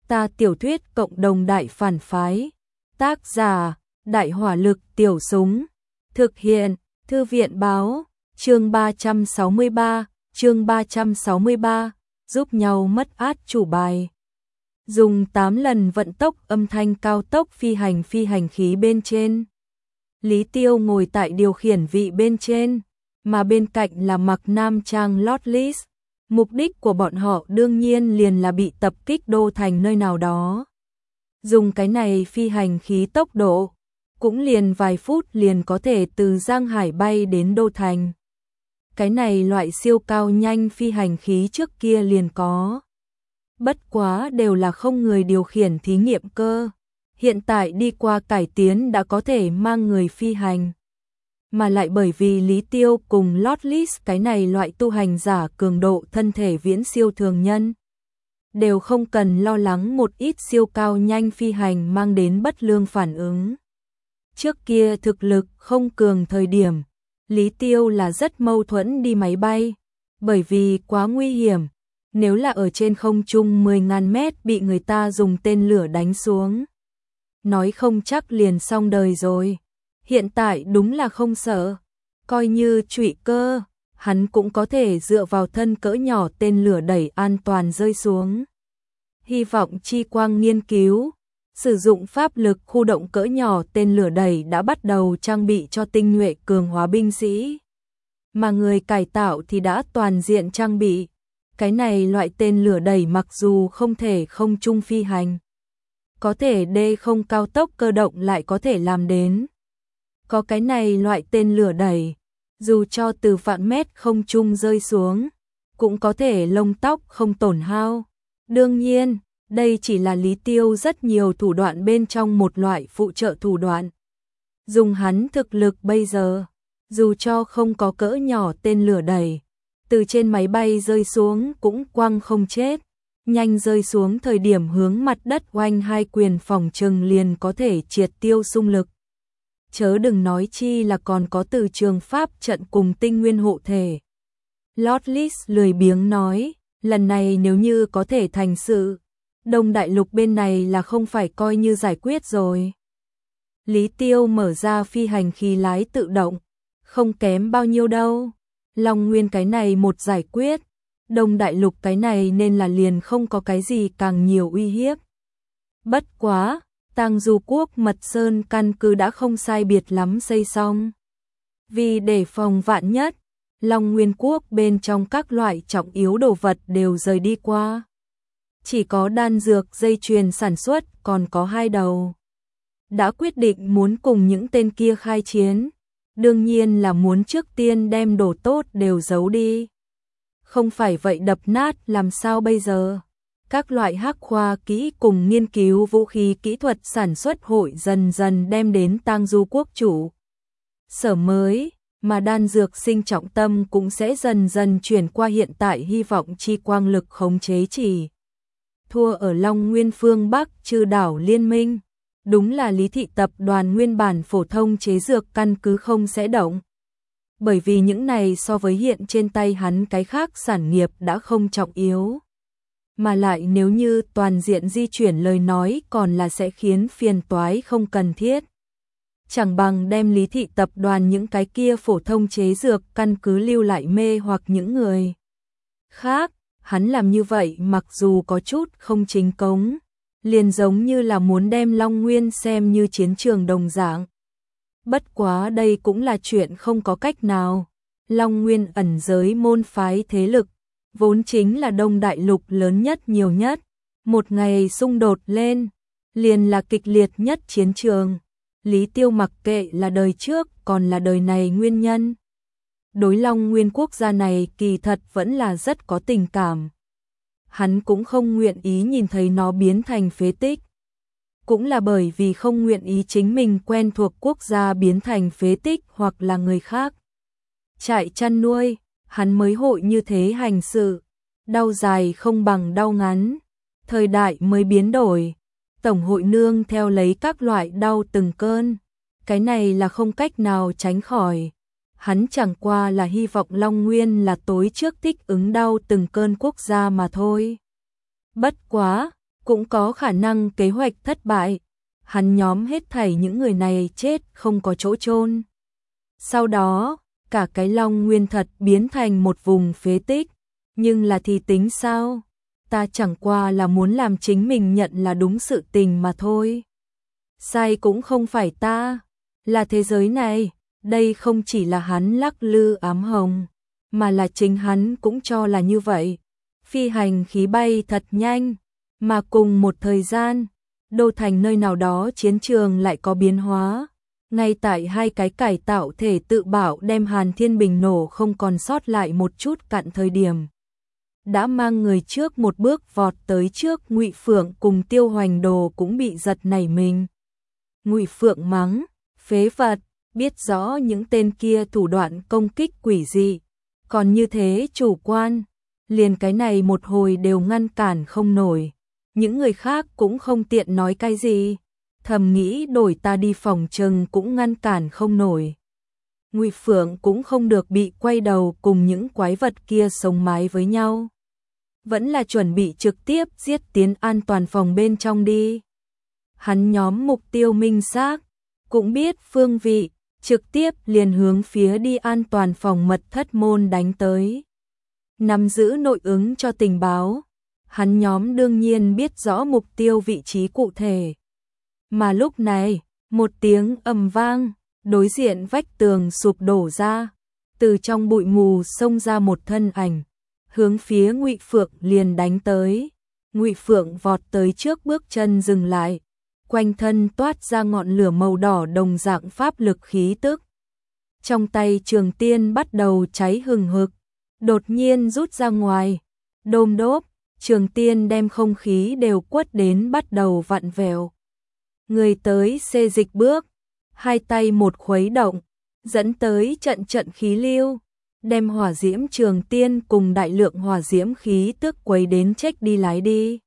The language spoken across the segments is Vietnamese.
Ta tiểu thuyết cộng đồng đại phản phái. Tác giả, Đại hỏa lực tiểu súng. Thực hiện, Thư viện báo, chương 363, giúp nhau mất át chủ bài. Dùng 8 lần vận tốc âm thanh cao tốc phi hành khí bên trên. Lý Tiêu ngồi tại điều khiển vị bên trên, mà bên cạnh là mặc nam trang Lotless. Mục đích của bọn họ đương nhiên liền là bị tập kích đô thành nơi nào đó. Dùng cái này phi hành khí tốc độ, cũng liền vài phút liền có thể từ Giang Hải bay đến đô thành. Cái này loại siêu cao nhanh phi hành khí trước kia liền có. Bất quá đều là không người điều khiển thí nghiệm cơ. Hiện tại đi qua cải tiến đã có thể mang người phi hành. Mà lại bởi vì Lý Tiêu cùng Lotless cái này loại tu hành giả cường độ thân thể viễn siêu thường nhân, đều không cần lo lắng một ít siêu cao nhanh phi hành mang đến bất lương phản ứng. Trước kia thực lực không cường thời điểm, Lý Tiêu là rất mâu thuẫn đi máy bay, bởi vì quá nguy hiểm, nếu là ở trên không trung 10.000 mét bị người ta dùng tên lửa đánh xuống, nói không chắc liền xong đời rồi. Hiện tại đúng là không sợ, coi như trụy cơ, hắn cũng có thể dựa vào thân cỡ nhỏ tên lửa đẩy an toàn rơi xuống. Hy vọng chi quang nghiên cứu, sử dụng pháp lực khu động cỡ nhỏ tên lửa đẩy đã bắt đầu trang bị cho tinh nhuệ cường hóa binh sĩ. Mà người cải tạo thì đã toàn diện trang bị. Cái này loại tên lửa đẩy mặc dù không thể không trung phi hành, có thể đê không cao tốc cơ động lại có thể làm đến. Có cái này loại tên lửa đẩy, dù cho từ vạn mét không trung rơi xuống, cũng có thể lông tóc không tổn hao. Đương nhiên, đây chỉ là Lý Tiêu rất nhiều thủ đoạn bên trong một loại phụ trợ thủ đoạn. Dùng hắn thực lực bây giờ, dù cho không có cỡ nhỏ tên lửa đẩy, từ trên máy bay rơi xuống cũng quăng không chết. Nhanh rơi xuống thời điểm hướng mặt đất oanh hai quyền phòng trừng liền có thể triệt tiêu xung lực. Chớ đừng nói chi là còn có từ trường pháp trận cùng tinh nguyên hộ thể. Lotless lười biếng nói, lần này nếu như có thể thành sự, Đông Đại Lục bên này là không phải coi như giải quyết rồi. Lý Tiêu mở ra phi hành khí lái tự động, không kém bao nhiêu đâu. Long Nguyên cái này một giải quyết, Đông Đại Lục cái này nên là liền không có cái gì càng nhiều uy hiếp. Bất quá, Tang Du Quốc Mật Sơn căn cứ đã không sai biệt lắm xây xong. Vì để phòng vạn nhất, Long Nguyên Quốc bên trong các loại trọng yếu đồ vật đều rời đi qua. Chỉ có đan dược dây chuyền sản xuất còn có 2 đầu. Đã quyết định muốn cùng những tên kia khai chiến, đương nhiên là muốn trước tiên đem đồ tốt đều giấu đi. Không phải vậy đập nát làm sao bây giờ? Các loại hắc khoa kỹ cùng nghiên cứu vũ khí kỹ thuật sản xuất hội dần dần đem đến Tang Du Quốc chủ sở mới, mà đan dược sinh trọng tâm cũng sẽ dần dần chuyển qua hiện tại hy vọng chi quang lực khống chế chỉ. Thua ở Long Nguyên phương Bắc Trư đảo liên minh, đúng là Lý thị tập đoàn nguyên bản phổ thông chế dược căn cứ không sẽ động. Bởi vì những này so với hiện trên tay hắn cái khác sản nghiệp đã không trọng yếu. Mà lại nếu như toàn diện di chuyển lời nói còn là sẽ khiến phiền toái không cần thiết. Chẳng bằng đem Lý thị tập đoàn những cái kia phổ thông chế dược căn cứ lưu lại mê hoặc những người khác. Hắn làm như vậy mặc dù có chút không chính cống, liền giống như là muốn đem Long Nguyên xem như chiến trường đồng dạng. Bất quá đây cũng là chuyện không có cách nào. Long Nguyên ẩn giới môn phái thế lực, vốn chính là Đông Đại Lục lớn nhất nhiều nhất. Một ngày xung đột lên, liền là kịch liệt nhất chiến trường. Lý Tiêu mặc kệ là đời trước còn là đời này nguyên nhân. Đối Long Nguyên quốc gia này kỳ thật vẫn là rất có tình cảm. Hắn cũng không nguyện ý nhìn thấy nó biến thành phế tích. Cũng là bởi vì không nguyện ý chính mình quen thuộc quốc gia biến thành phế tích hoặc là người khác. Trại chăn nuôi, hắn mới hội như thế hành sự. Đau dài không bằng đau ngắn. Thời đại mới biến đổi. Tổng hội nương theo lấy các loại đau từng cơn. Cái này là không cách nào tránh khỏi. Hắn chẳng qua là hy vọng Long Nguyên là tối trước thích ứng đau từng cơn quốc gia mà thôi. Bất quá, cũng có khả năng kế hoạch thất bại, hắn nhóm hết thảy những người này chết không có chỗ chôn. Sau đó, cả cái Long Nguyên thật biến thành một vùng phế tích, nhưng là thì tính sao? Ta chẳng qua là muốn làm chính mình nhận là đúng sự tình mà thôi. Sai cũng không phải ta, là thế giới này, đây không chỉ là hắn lắc lư ám hồng, mà là chính hắn cũng cho là như vậy. Phi hành khí bay thật nhanh, mà cùng một thời gian, đô thành nơi nào đó chiến trường lại có biến hóa. Ngay tại hai cái cải tạo thể tự bảo đem Hàn Thiên Bình nổ không còn sót lại một chút cặn thời điểm. Đã mang người trước một bước vọt tới trước, Ngụy Phượng cùng Tiêu Hoành Đồ cũng bị giật nảy mình. Ngụy Phượng mắng, phế vật, biết rõ những tên kia thủ đoạn công kích quỷ dị, còn như thế chủ quan, liền cái này một hồi đều ngăn cản không nổi. Những người khác cũng không tiện nói cái gì, thầm nghĩ đổi ta đi phòng trừng cũng ngăn cản không nổi. Ngụy Phượng cũng không được bị quay đầu cùng những quái vật kia sống mái với nhau. Vẫn là chuẩn bị trực tiếp giết tiến an toàn phòng bên trong đi. Hắn nhóm mục tiêu minh xác, cũng biết phương vị, trực tiếp liền hướng phía đi an toàn phòng mật thất môn đánh tới. Nắm giữ nội ứng cho tình báo, hắn nhóm đương nhiên biết rõ mục tiêu vị trí cụ thể. Mà lúc này, một tiếng ầm vang, đối diện vách tường sụp đổ ra, từ trong bụi mù xông ra một thân ảnh, hướng phía Ngụy Phượng liền đánh tới. Ngụy Phượng vọt tới trước, bước chân dừng lại, quanh thân toát ra ngọn lửa màu đỏ đồng dạng pháp lực khí tức. Trong tay trường tiên bắt đầu cháy hừng hực, đột nhiên rút ra ngoài, đôm đốp, trường tiên đem không khí đều quất đến bắt đầu vặn vẹo. Người tới xê dịch bước, hai tay một khuấy động, dẫn tới trận trận khí lưu, đem hỏa diễm trường tiên cùng đại lượng hỏa diễm khí tức quấy đến chết đi lái đi.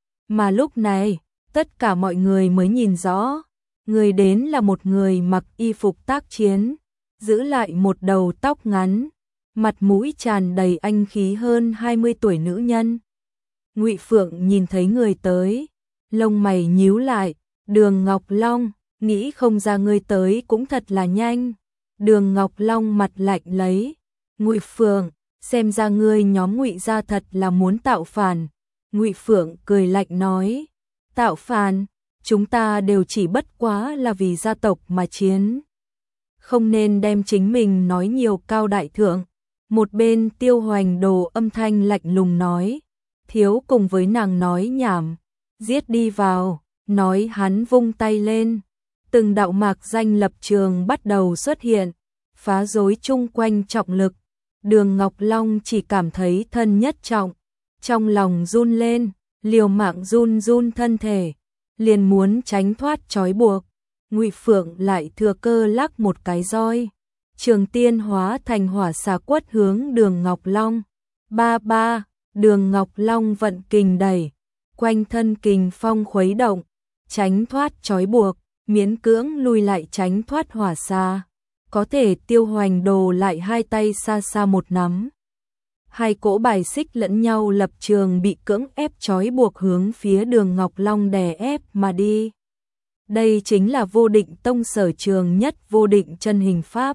Mà lúc này, tất cả mọi người mới nhìn rõ, người đến là một người mặc y phục tác chiến, giữ lại một đầu tóc ngắn, mặt mũi tràn đầy anh khí hơn 20 tuổi nữ nhân. Ngụy Phượng nhìn thấy người tới, lông mày nhíu lại, Đường Ngọc Long, nghĩ không ra ngươi tới cũng thật là nhanh. Đường Ngọc Long mặt lạnh lấy, Ngụy Phượng, xem ra ngươi nhóm Ngụy gia thật là muốn tạo phản. Ngụy Phượng cười lạnh nói, tạo phản, chúng ta đều chỉ bất quá là vì gia tộc mà chiến. Không nên đem chính mình nói nhiều cao đại thượng. Một bên Tiêu Hoành Đồ âm thanh lạnh lùng nói, thiếu cùng với nàng nói nhảm, giết đi vào. Nói hắn vung tay lên, từng đạo mạc danh lập trường bắt đầu xuất hiện, phá rối chung quanh trọng lực. Đường Ngọc Long chỉ cảm thấy thân nhất trọng, trong lòng run lên, liều mạng run run thân thể, liền muốn tránh thoát trói buộc. Ngụy Phượng lại thừa cơ lắc một cái roi, trường tiên hóa thành hỏa xà quất hướng Đường Ngọc Long. Ba ba, Đường Ngọc Long vận kình đẩy, quanh thân kình phong khuấy động, tránh thoát trói buộc, miễn cưỡng lùi lại tránh thoát hỏa xa. Có thể Tiêu Hoành Đồ lại hai tay xa xa một nắm. Hai cỗ bài xích lẫn nhau lập trường bị cưỡng ép trói buộc hướng phía Đường Ngọc Long đè ép mà đi. Đây chính là Vô Định Tông sở trường nhất vô định chân hình pháp.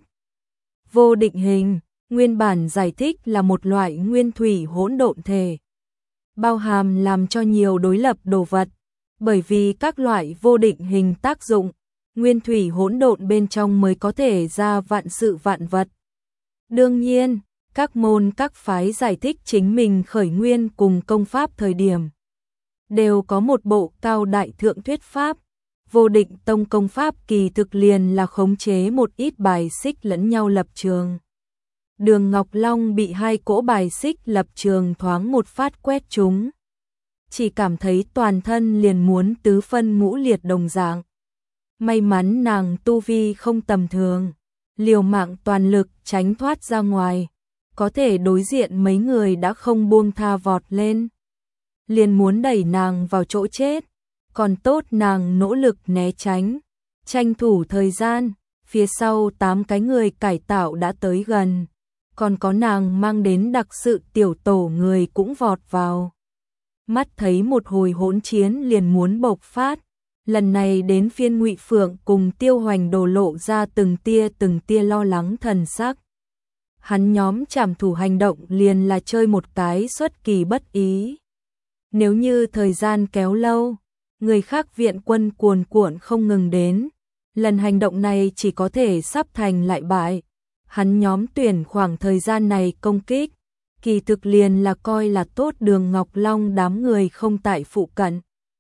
Vô định hình, nguyên bản giải thích là một loại nguyên thủy hỗn độn thể, bao hàm làm cho nhiều đối lập đồ vật. Bởi vì các loại vô định hình tác dụng, nguyên thủy hỗn độn bên trong mới có thể ra vạn sự vạn vật. Đương nhiên, các môn các phái giải thích chính mình khởi nguyên cùng công pháp thời điểm, đều có một bộ cao đại thượng thuyết pháp. Vô Định Tông công pháp kỳ thực liền là khống chế một ít bài xích lẫn nhau lập trường. Đường Ngọc Long bị hai cỗ bài xích lập trường thoáng một phát quét trúng, chỉ cảm thấy toàn thân liền muốn tứ phân ngũ liệt đồng dạng. May mắn nàng tu vi không tầm thường, liều mạng toàn lực tránh thoát ra ngoài, có thể đối diện mấy người đã không buông tha vọt lên, liền muốn đẩy nàng vào chỗ chết. Còn tốt nàng nỗ lực né tránh, tranh thủ thời gian, phía sau 8 cái người cải tạo đã tới gần, còn có nàng mang đến đặc sự tiểu tổ người cũng vọt vào. mắt thấy một hồi hỗn chiến liền muốn bộc phát. Lần này đến phiên Ngụy Phượng cùng Tiêu Hoành đổ lộ ra từng tia lo lắng thần sắc. Hắn nhóm trảm thủ hành động liền là chơi một cái xuất kỳ bất ý. Nếu như thời gian kéo lâu, người khác viện quân cuồn cuộn không ngừng đến, lần hành động này chỉ có thể sắp thành lại bại. Hắn nhóm tuyển khoảng thời gian này công kích, kỳ thực liền là coi là tốt Đường Ngọc Long đám người không tại phụ cận.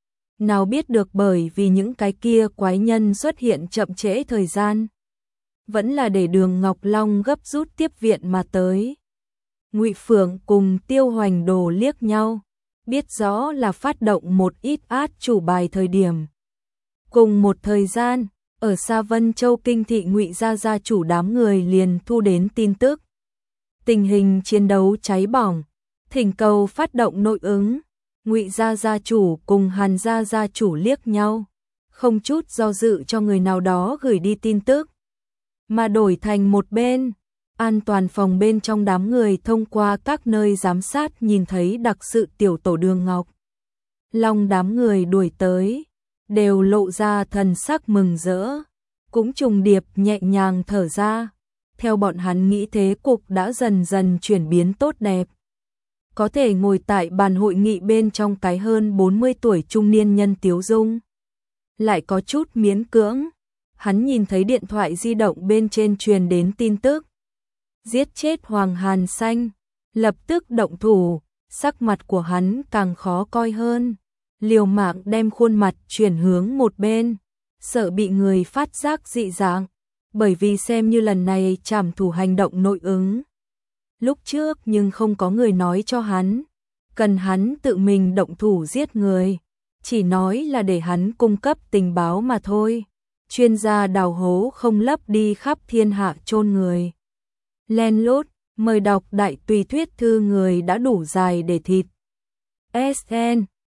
Nào biết được bởi vì những cái kia quái nhân xuất hiện chậm trễ thời gian, vẫn là để Đường Ngọc Long gấp rút tiếp viện mà tới. Ngụy Phượng cùng Tiêu Hoành Đồ liếc nhau, biết rõ là phát động một ít át chủ bài thời điểm. Cùng một thời gian, ở xa Vân Châu Kinh thị Ngụy gia gia chủ đám người liền thu đến tin tức. Tình hình chiến đấu cháy bỏng, thỉnh cầu phát động nội ứng. Ngụy gia gia chủ cùng Hàn gia gia chủ liếc nhau, không chút do dự cho người nào đó gửi đi tin tức, mà đổi thành một bên, an toàn phòng bên trong đám người thông qua các nơi giám sát nhìn thấy đặc sự tiểu tổ Đường Ngọc Long đám người đuổi tới, đều lộ ra thần sắc mừng rỡ, cũng trùng điệp nhẹ nhàng thở ra. Theo bọn hắn nghĩ thế cục đã dần dần chuyển biến tốt đẹp. Có thể ngồi tại bàn hội nghị bên trong cái hơn 40 tuổi trung niên nhân Tiếu Dung. Lại có chút miễn cưỡng, hắn nhìn thấy điện thoại di động bên trên truyền đến tin tức. Giết chết Hoàng Hàn Xanh, lập tức động thủ, sắc mặt của hắn càng khó coi hơn. Liều mạng đem khuôn mặt chuyển hướng một bên, sợ bị người phát giác dị dạng, bởi vì xem như lần này trảm thủ hành động nội ứng. Lúc trước nhưng không có người nói cho hắn, cần hắn tự mình động thủ giết người, chỉ nói là để hắn cung cấp tình báo mà thôi. Chuyên gia đào hố không lấp đi khắp thiên hạ chôn người. Len lút, mời đọc đại tùy thuyết thư người đã đủ dài để thịt. SN